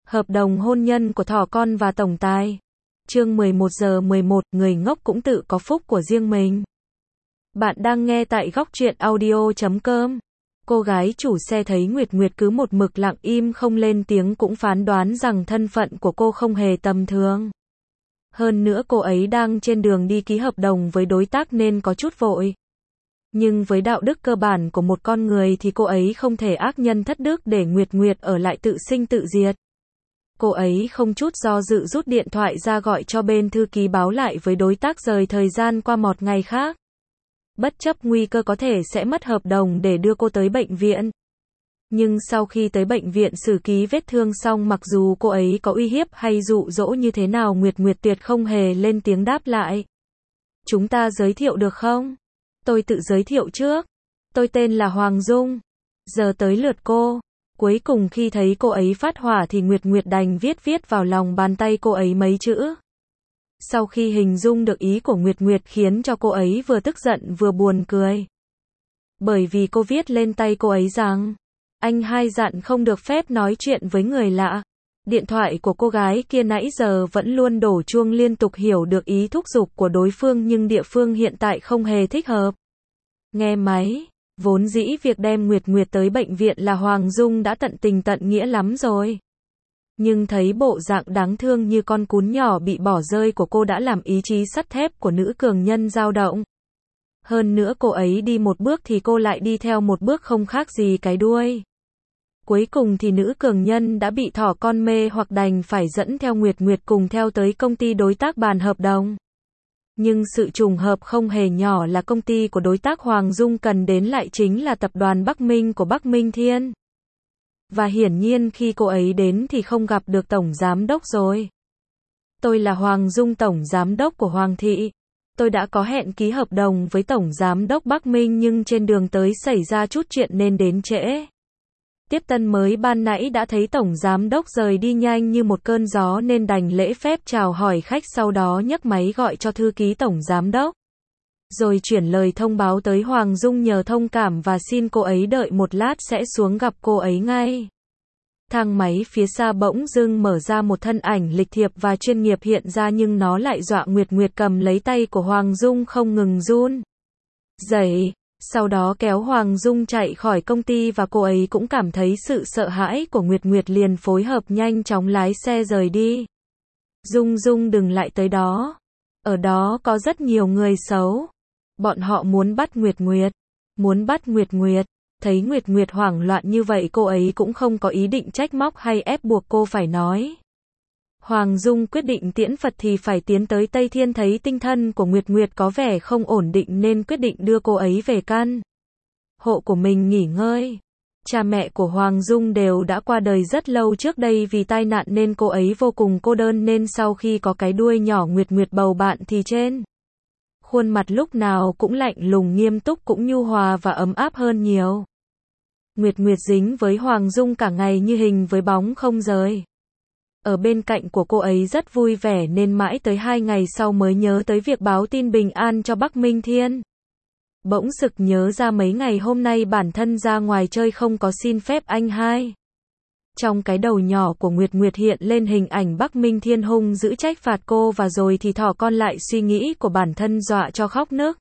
Hợp đồng hôn nhân của thỏ con và tổng tài. Chương 11 giờ 11, người ngốc cũng tự có phúc của riêng mình. Bạn đang nghe tại góc truyện audio.com. Cô gái chủ xe thấy Nguyệt Nguyệt cứ một mực lặng im không lên tiếng cũng phán đoán rằng thân phận của cô không hề tầm thường. Hơn nữa cô ấy đang trên đường đi ký hợp đồng với đối tác nên có chút vội. Nhưng với đạo đức cơ bản của một con người thì cô ấy không thể ác nhân thất đức để Nguyệt Nguyệt ở lại tự sinh tự diệt. Cô ấy không chút do dự rút điện thoại ra gọi cho bên thư ký báo lại với đối tác rời thời gian qua một ngày khác. Bất chấp nguy cơ có thể sẽ mất hợp đồng để đưa cô tới bệnh viện. Nhưng sau khi tới bệnh viện xử ký vết thương xong, mặc dù cô ấy có uy hiếp hay dụ dỗ như thế nào, Nguyệt Nguyệt tuyệt không hề lên tiếng đáp lại. Chúng ta giới thiệu được không? Tôi tự giới thiệu trước. Tôi tên là Hoàng Dung. Giờ tới lượt cô. Cuối cùng khi thấy cô ấy phát hỏa thì Nguyệt Nguyệt đành viết vào lòng bàn tay cô ấy mấy chữ. Sau khi hình dung được ý của Nguyệt Nguyệt khiến cho cô ấy vừa tức giận vừa buồn cười. Bởi vì cô viết lên tay cô ấy rằng, anh hai dặn không được phép nói chuyện với người lạ. Điện thoại của cô gái kia nãy giờ vẫn luôn đổ chuông liên tục, hiểu được ý thúc giục của đối phương nhưng địa phương hiện tại không hề thích hợp. Nghe máy. Vốn dĩ việc đem Nguyệt Nguyệt tới bệnh viện là Hoàng Dung đã tận tình tận nghĩa lắm rồi. Nhưng thấy bộ dạng đáng thương như con cún nhỏ bị bỏ rơi của cô đã làm ý chí sắt thép của nữ cường nhân dao động. Hơn nữa cô ấy đi một bước thì cô lại đi theo một bước, không khác gì cái đuôi. Cuối cùng thì nữ cường nhân đã bị thỏ con mê hoặc đành phải dẫn theo Nguyệt Nguyệt cùng theo tới công ty đối tác bàn hợp đồng. Nhưng sự trùng hợp không hề nhỏ là công ty của đối tác Hoàng Dung cần đến lại chính là tập đoàn Bắc Minh của Bắc Minh Thiên. Và hiển nhiên khi cô ấy đến thì không gặp được tổng giám đốc rồi. Tôi là Hoàng Dung, tổng giám đốc của Hoàng thị. Tôi đã có hẹn ký hợp đồng với tổng giám đốc Bắc Minh nhưng trên đường tới xảy ra chút chuyện nên đến trễ. Tiếp tân mới ban nãy đã thấy tổng giám đốc rời đi nhanh như một cơn gió nên đành lễ phép chào hỏi khách, sau đó nhấc máy gọi cho thư ký tổng giám đốc. Rồi chuyển lời thông báo tới Hoàng Dung nhờ thông cảm và xin cô ấy đợi một lát sẽ xuống gặp cô ấy ngay. Thang máy phía xa bỗng dưng mở ra, một thân ảnh lịch thiệp và chuyên nghiệp hiện ra nhưng nó lại dọa Nguyệt Nguyệt cầm lấy tay của Hoàng Dung không ngừng run rẩy. Sau đó kéo Hoàng Dung chạy khỏi công ty và cô ấy cũng cảm thấy sự sợ hãi của Nguyệt Nguyệt liền phối hợp nhanh chóng lái xe rời đi. Dung Dung đừng lại tới đó. Ở đó có rất nhiều người xấu. Bọn họ muốn bắt Nguyệt Nguyệt. Muốn bắt Nguyệt Nguyệt. Thấy Nguyệt Nguyệt hoảng loạn như vậy cô ấy cũng không có ý định trách móc hay ép buộc cô phải nói. Hoàng Dung quyết định tiễn Phật thì phải tiến tới Tây Thiên, thấy tinh thần của Nguyệt Nguyệt có vẻ không ổn định nên quyết định đưa cô ấy về căn hộ của mình nghỉ ngơi. Cha mẹ của Hoàng Dung đều đã qua đời rất lâu trước đây vì tai nạn nên cô ấy vô cùng cô đơn, nên sau khi có cái đuôi nhỏ Nguyệt Nguyệt bầu bạn thì trên khuôn mặt lúc nào cũng lạnh lùng nghiêm túc, cũng nhu hòa và ấm áp hơn nhiều. Nguyệt Nguyệt dính với Hoàng Dung cả ngày như hình với bóng không rời. Ở bên cạnh của cô ấy rất vui vẻ nên mãi tới 2 ngày sau mới nhớ tới việc báo tin bình an cho Bắc Minh Thiên. Bỗng sực nhớ ra mấy ngày hôm nay bản thân ra ngoài chơi không có xin phép anh hai. Trong cái đầu nhỏ của Nguyệt Nguyệt hiện lên hình ảnh Bắc Minh Thiên hung dữ trách phạt cô, và rồi thì thỏ con lại suy nghĩ của bản thân dọa cho khóc nức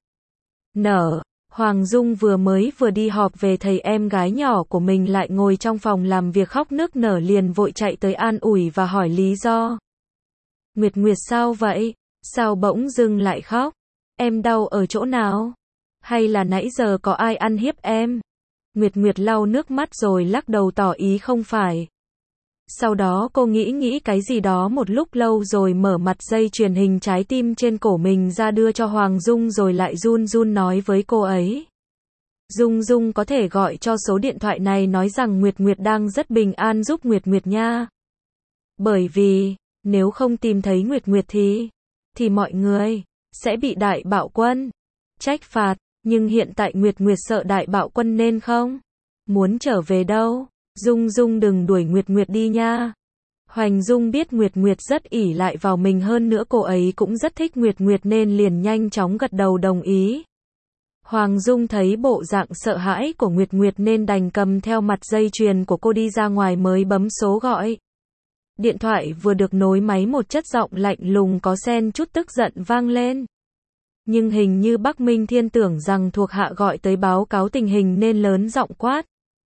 nở. Hoàng Dung vừa đi họp về thầy em gái nhỏ của mình lại ngồi trong phòng làm việc khóc nức nở, liền vội chạy tới an ủi và hỏi lý do. Nguyệt Nguyệt sao vậy? Sao bỗng dưng lại khóc? Em đau ở chỗ nào? Hay là nãy giờ có ai ăn hiếp em? Nguyệt Nguyệt lau nước mắt rồi lắc đầu tỏ ý không phải. Sau đó cô nghĩ cái gì đó một lúc lâu rồi mở mặt dây chuyền hình trái tim trên cổ mình ra đưa cho Hoàng Dung rồi lại run run nói với cô ấy. Dung Dung có thể gọi cho số điện thoại này nói rằng Nguyệt Nguyệt đang rất bình an, giúp Nguyệt Nguyệt nha. Bởi vì, nếu không tìm thấy Nguyệt Nguyệt thì mọi người sẽ bị đại bạo quân trách phạt, nhưng hiện tại Nguyệt Nguyệt sợ đại bạo quân nên không muốn trở về đâu. Dung Dung đừng đuổi Nguyệt Nguyệt đi nha. Hoành Dung biết Nguyệt Nguyệt rất ỷ lại vào mình, hơn nữa cô ấy cũng rất thích Nguyệt Nguyệt nên liền nhanh chóng gật đầu đồng ý. Hoàng Dung thấy bộ dạng sợ hãi của Nguyệt Nguyệt nên đành cầm theo mặt dây chuyền của cô đi ra ngoài mới bấm số gọi. Điện thoại vừa được nối máy một chất giọng lạnh lùng có xen chút tức giận vang lên. Nhưng hình như Bắc Minh Thiên tưởng rằng thuộc hạ gọi tới báo cáo tình hình nên lớn giọng quát.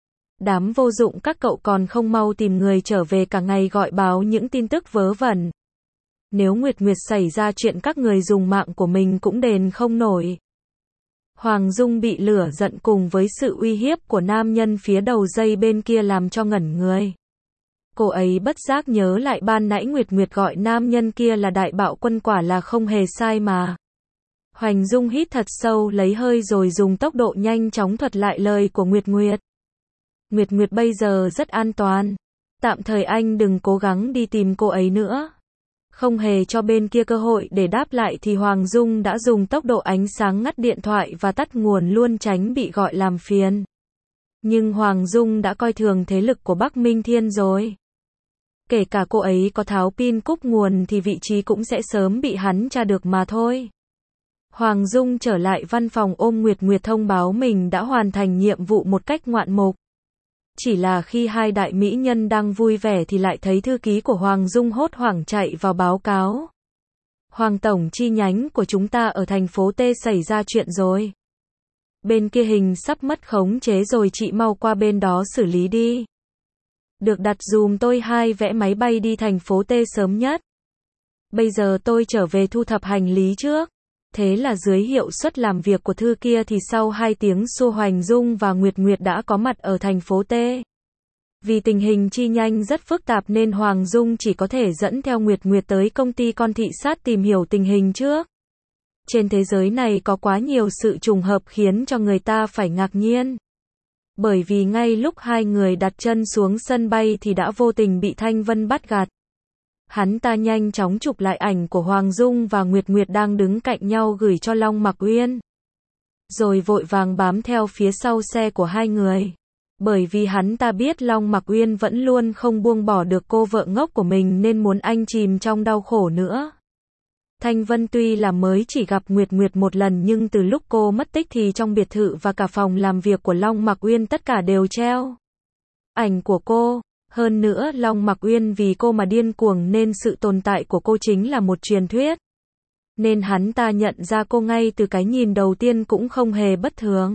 Đám vô dụng các cậu còn không mau tìm người trở về cả ngày gọi báo những tin tức vớ vẩn. Nếu Nguyệt Nguyệt xảy ra chuyện các người dùng mạng của mình cũng đền không nổi. Hoàng Dung bị lửa giận cùng với sự uy hiếp của nam nhân phía đầu dây bên kia làm cho ngẩn người. Cô ấy bất giác nhớ lại ban nãy Nguyệt Nguyệt gọi nam nhân kia là đại bạo quân quả là không hề sai mà. Hoàng Dung hít thật sâu lấy hơi rồi dùng tốc độ nhanh chóng thuật lại lời của Nguyệt Nguyệt. Nguyệt Nguyệt bây giờ rất an toàn. Tạm thời anh đừng cố gắng đi tìm cô ấy nữa. Không hề cho bên kia cơ hội để đáp lại thì Hoàng Dung đã dùng tốc độ ánh sáng ngắt điện thoại và tắt nguồn luôn tránh bị gọi làm phiền. Nhưng Hoàng Dung đã coi thường thế lực của Bắc Minh Thiên rồi. Kể cả cô ấy có tháo pin cúp nguồn thì vị trí cũng sẽ sớm bị hắn tra được mà thôi. Hoàng Dung trở lại văn phòng ôm Nguyệt Nguyệt thông báo mình đã hoàn thành nhiệm vụ một cách ngoạn mục. Chỉ là khi hai đại mỹ nhân đang vui vẻ thì lại thấy thư ký của Hoàng Dung hốt hoảng chạy vào báo cáo. Hoàng tổng chi nhánh của chúng ta ở thành phố T xảy ra chuyện rồi. Bên kia hình sắp mất khống chế rồi, chị mau qua bên đó xử lý đi. Được đặt dùm tôi 2 vé máy bay đi thành phố T sớm nhất. Bây giờ tôi trở về thu thập hành lý trước. Thế là dưới hiệu suất làm việc của thư kia thì sau 2 tiếng xua Hoàng Dung và Nguyệt Nguyệt đã có mặt ở thành phố T. Vì tình hình chi nhánh rất phức tạp nên Hoàng Dung chỉ có thể dẫn theo Nguyệt Nguyệt tới công ty con thị sát tìm hiểu tình hình trước. Trên thế giới này có quá nhiều sự trùng hợp khiến cho người ta phải ngạc nhiên. Bởi vì ngay lúc hai người đặt chân xuống sân bay thì đã vô tình bị Thanh Vân bắt gặp. Hắn ta nhanh chóng chụp lại ảnh của Hoàng Dung và Nguyệt Nguyệt đang đứng cạnh nhau gửi cho Long Mặc Uyên. Rồi vội vàng bám theo phía sau xe của hai người. Bởi vì hắn ta biết Long Mặc Uyên vẫn luôn không buông bỏ được cô vợ ngốc của mình nên muốn anh chìm trong đau khổ nữa. Thanh Vân tuy là mới chỉ gặp Nguyệt Nguyệt một lần nhưng từ lúc cô mất tích thì trong biệt thự và cả phòng làm việc của Long Mặc Uyên tất cả đều treo ảnh của cô. Hơn nữa Long Mặc Uyên vì cô mà điên cuồng nên sự tồn tại của cô chính là một truyền thuyết. Nên hắn ta nhận ra cô ngay từ cái nhìn đầu tiên cũng không hề bất thường.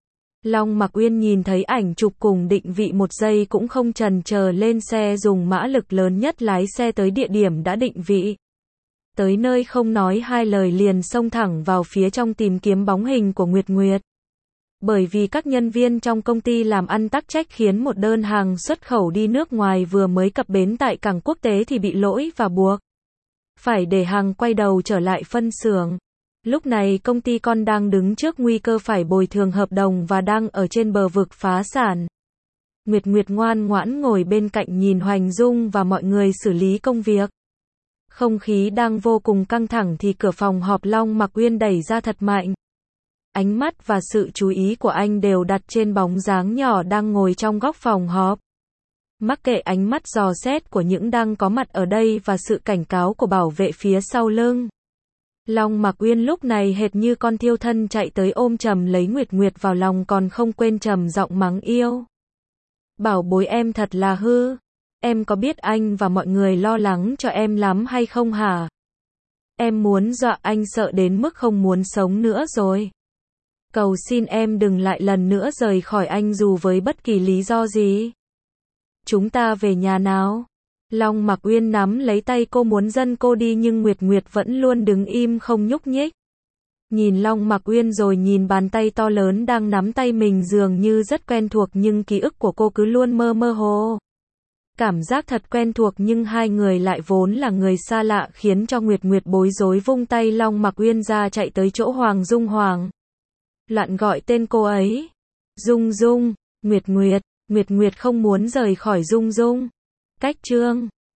Long Mặc Uyên nhìn thấy ảnh chụp cùng định vị một giây cũng không chần chờ lên xe dùng mã lực lớn nhất lái xe tới địa điểm đã định vị. Tới nơi không nói hai lời liền xông thẳng vào phía trong tìm kiếm bóng hình của Nguyệt Nguyệt. Bởi vì các nhân viên trong công ty làm ăn tắc trách khiến một đơn hàng xuất khẩu đi nước ngoài vừa mới cập bến tại cảng quốc tế thì bị lỗi và buộc phải để hàng quay đầu trở lại phân xưởng. Lúc này công ty con đang đứng trước nguy cơ phải bồi thường hợp đồng và đang ở trên bờ vực phá sản. Nguyệt Nguyệt ngoan ngoãn ngồi bên cạnh nhìn Hoành Dung và mọi người xử lý công việc. Không khí đang vô cùng căng thẳng thì cửa phòng họp Long Mặc Uyên đẩy ra thật mạnh. Ánh mắt và sự chú ý của anh đều đặt trên bóng dáng nhỏ đang ngồi trong góc phòng họp. Mắc kệ ánh mắt dò xét của những đang có mặt ở đây và sự cảnh cáo của bảo vệ phía sau lưng. Long Mặc Uyên lúc này hệt như con thiêu thân chạy tới ôm chầm lấy Nguyệt Nguyệt vào lòng còn không quên trầm giọng mắng yêu. Bảo bối em thật là hư. Em có biết anh và mọi người lo lắng cho em lắm hay không hả? Em muốn dọa anh sợ đến mức không muốn sống nữa rồi. Cầu xin em đừng lại lần nữa rời khỏi anh dù với bất kỳ lý do gì. Chúng ta về nhà nào. Long Mặc Uyên nắm lấy tay cô muốn dẫn cô đi nhưng Nguyệt Nguyệt vẫn luôn đứng im không nhúc nhích. Nhìn Long Mặc Uyên rồi nhìn bàn tay to lớn đang nắm tay mình dường như rất quen thuộc nhưng ký ức của cô cứ luôn mơ hồ. Cảm giác thật quen thuộc nhưng hai người lại vốn là người xa lạ khiến cho Nguyệt Nguyệt bối rối vung tay Long Mặc Uyên ra chạy tới chỗ Hoàng Dung hoảng loạn gọi tên cô ấy. Dung Dung, Nguyệt Nguyệt, Nguyệt Nguyệt không muốn rời khỏi Dung Dung. Cách chương